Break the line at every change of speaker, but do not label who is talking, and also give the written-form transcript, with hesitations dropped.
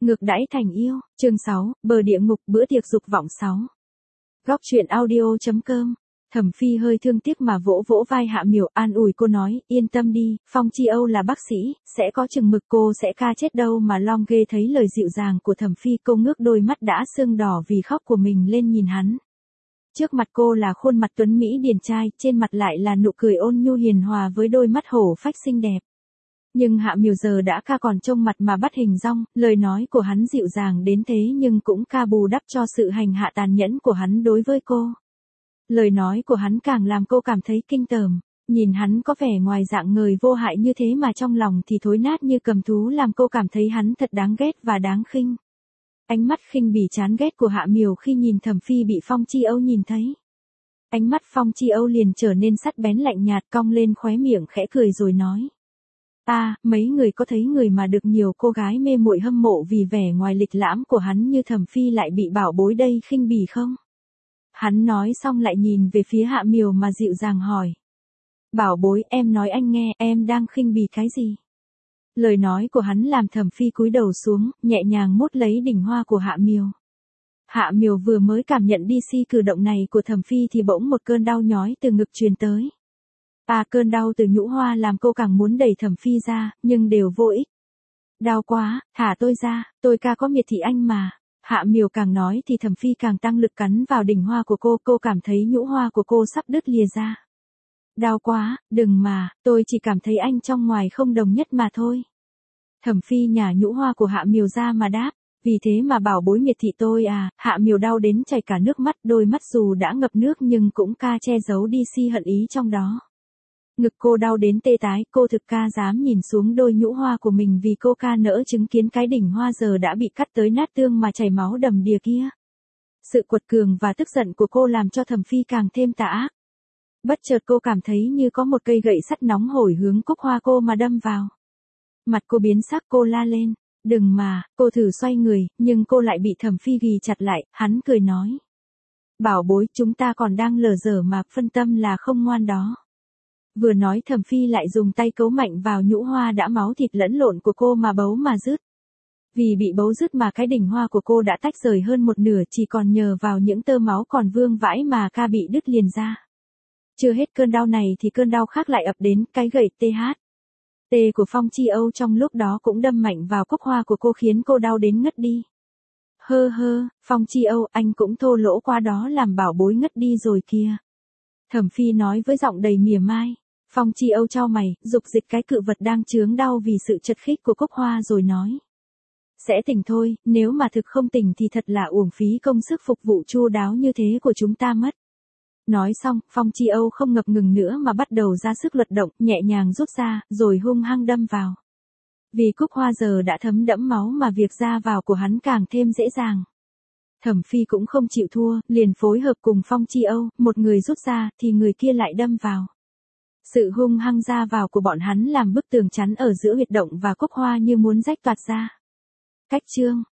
Ngược đãi thành yêu, chương 6, bờ địa ngục bữa tiệc dục vọng 6. Góc truyện audio.com. Thẩm Phi hơi thương tiếc mà vỗ vỗ vai Hạ Miểu, an ủi cô nói, yên tâm đi, Phong Chi Âu là bác sĩ, sẽ có chừng mực, cô sẽ ca chết đâu mà long ghê. Thấy lời dịu dàng của Thẩm Phi, cô ngước đôi mắt đã sưng đỏ vì khóc của mình lên nhìn hắn. Trước mặt cô là khuôn mặt tuấn mỹ điển trai, trên mặt lại là nụ cười ôn nhu hiền hòa với đôi mắt hổ phách xinh đẹp. Nhưng Hạ Miểu giờ đã ca còn trông mặt mà bắt hình dong, lời nói của hắn dịu dàng đến thế nhưng cũng ca bù đắp cho sự hành hạ tàn nhẫn của hắn đối với cô. Lời nói của hắn càng làm cô cảm thấy kinh tởm, nhìn hắn có vẻ ngoài dạng người vô hại như thế mà trong lòng thì thối nát như cầm thú, làm cô cảm thấy hắn thật đáng ghét và đáng khinh. Ánh mắt khinh bỉ chán ghét của Hạ Miểu khi nhìn Thẩm Phi bị Phong Chi Âu nhìn thấy. Ánh mắt Phong Chi Âu liền trở nên sắc bén lạnh nhạt, cong lên khóe miệng khẽ cười rồi nói. Mấy người có thấy người mà được nhiều cô gái mê muội hâm mộ vì vẻ ngoài lịch lãm của hắn như Thẩm Phi lại bị bảo bối đây khinh bỉ không? Hắn nói xong lại nhìn về phía Hạ Miểu mà dịu dàng hỏi. Bảo bối, em nói anh nghe, em đang khinh bỉ cái gì? Lời nói của hắn làm Thẩm Phi cúi đầu xuống, nhẹ nhàng mốt lấy đỉnh hoa của Hạ Miểu. Hạ Miểu vừa mới cảm nhận đi cử động này của Thẩm Phi thì bỗng một cơn đau nhói từ ngực truyền tới. Cơn đau từ nhũ hoa làm cô càng muốn đẩy Thẩm Phi ra, nhưng đều vô ích. Đau quá, thả tôi ra, tôi ca có miệt thị anh mà. Hạ Miểu càng nói thì Thẩm Phi càng tăng lực cắn vào đỉnh hoa của cô cảm thấy nhũ hoa của cô sắp đứt lìa ra. Đau quá, đừng mà, tôi chỉ cảm thấy anh trong ngoài không đồng nhất mà thôi. Thẩm Phi nhả nhũ hoa của Hạ Miểu ra mà đáp, vì thế mà bảo bối miệt thị tôi à? Hạ Miểu đau đến chảy cả nước mắt, đôi mắt dù đã ngập nước nhưng cũng ca che giấu đi hận ý trong đó. Ngực cô đau đến tê tái, cô thực ca dám nhìn xuống đôi nhũ hoa của mình vì cô ca nỡ chứng kiến cái đỉnh hoa giờ đã bị cắt tới nát tương mà chảy máu đầm đìa kia. Sự quật cường và tức giận của cô làm cho Thẩm Phi càng thêm tà ác. Bất chợt cô cảm thấy như có một cây gậy sắt nóng hổi hướng cúc hoa cô mà đâm vào. Mặt cô biến sắc, cô la lên, đừng mà. Cô thử xoay người, nhưng cô lại bị Thẩm Phi ghì chặt lại. Hắn cười nói, bảo bối, chúng ta còn đang lờ dở mà, phân tâm là không ngoan đó. Vừa nói Thẩm Phi lại dùng tay cấu mạnh vào nhũ hoa đã máu thịt lẫn lộn của cô mà bấu mà rứt. Vì bị bấu rứt mà cái đỉnh hoa của cô đã tách rời hơn một nửa, chỉ còn nhờ vào những tơ máu còn vương vãi mà ca bị đứt liền ra. Chưa hết cơn đau này thì cơn đau khác lại ập đến, cái gậy THT của Phong Chi Âu trong lúc đó cũng đâm mạnh vào cúc hoa của cô khiến cô đau đến ngất đi. Phong Chi Âu, anh cũng thô lỗ quá đó, làm bảo bối ngất đi rồi kìa. Thẩm Phi nói với giọng đầy mỉa mai. Phong Chi Âu chau mày, dục dịch cái cự vật đang chướng đau vì sự chật khích của cúc hoa rồi nói. Sẽ tỉnh thôi, nếu mà thực không tỉnh thì thật là uổng phí công sức phục vụ chu đáo như thế của chúng ta mất. Nói xong, Phong Chi Âu không ngập ngừng nữa mà bắt đầu ra sức luật động, nhẹ nhàng rút ra, rồi hung hăng đâm vào. Vì cúc hoa giờ đã thấm đẫm máu mà việc ra vào của hắn càng thêm dễ dàng. Thẩm Phi cũng không chịu thua, liền phối hợp cùng Phong Chi Âu, một người rút ra thì người kia lại đâm vào. Sự hung hăng ra vào của bọn hắn làm bức tường chắn ở giữa huyệt động và cúc hoa như muốn rách toạc ra. Cách chương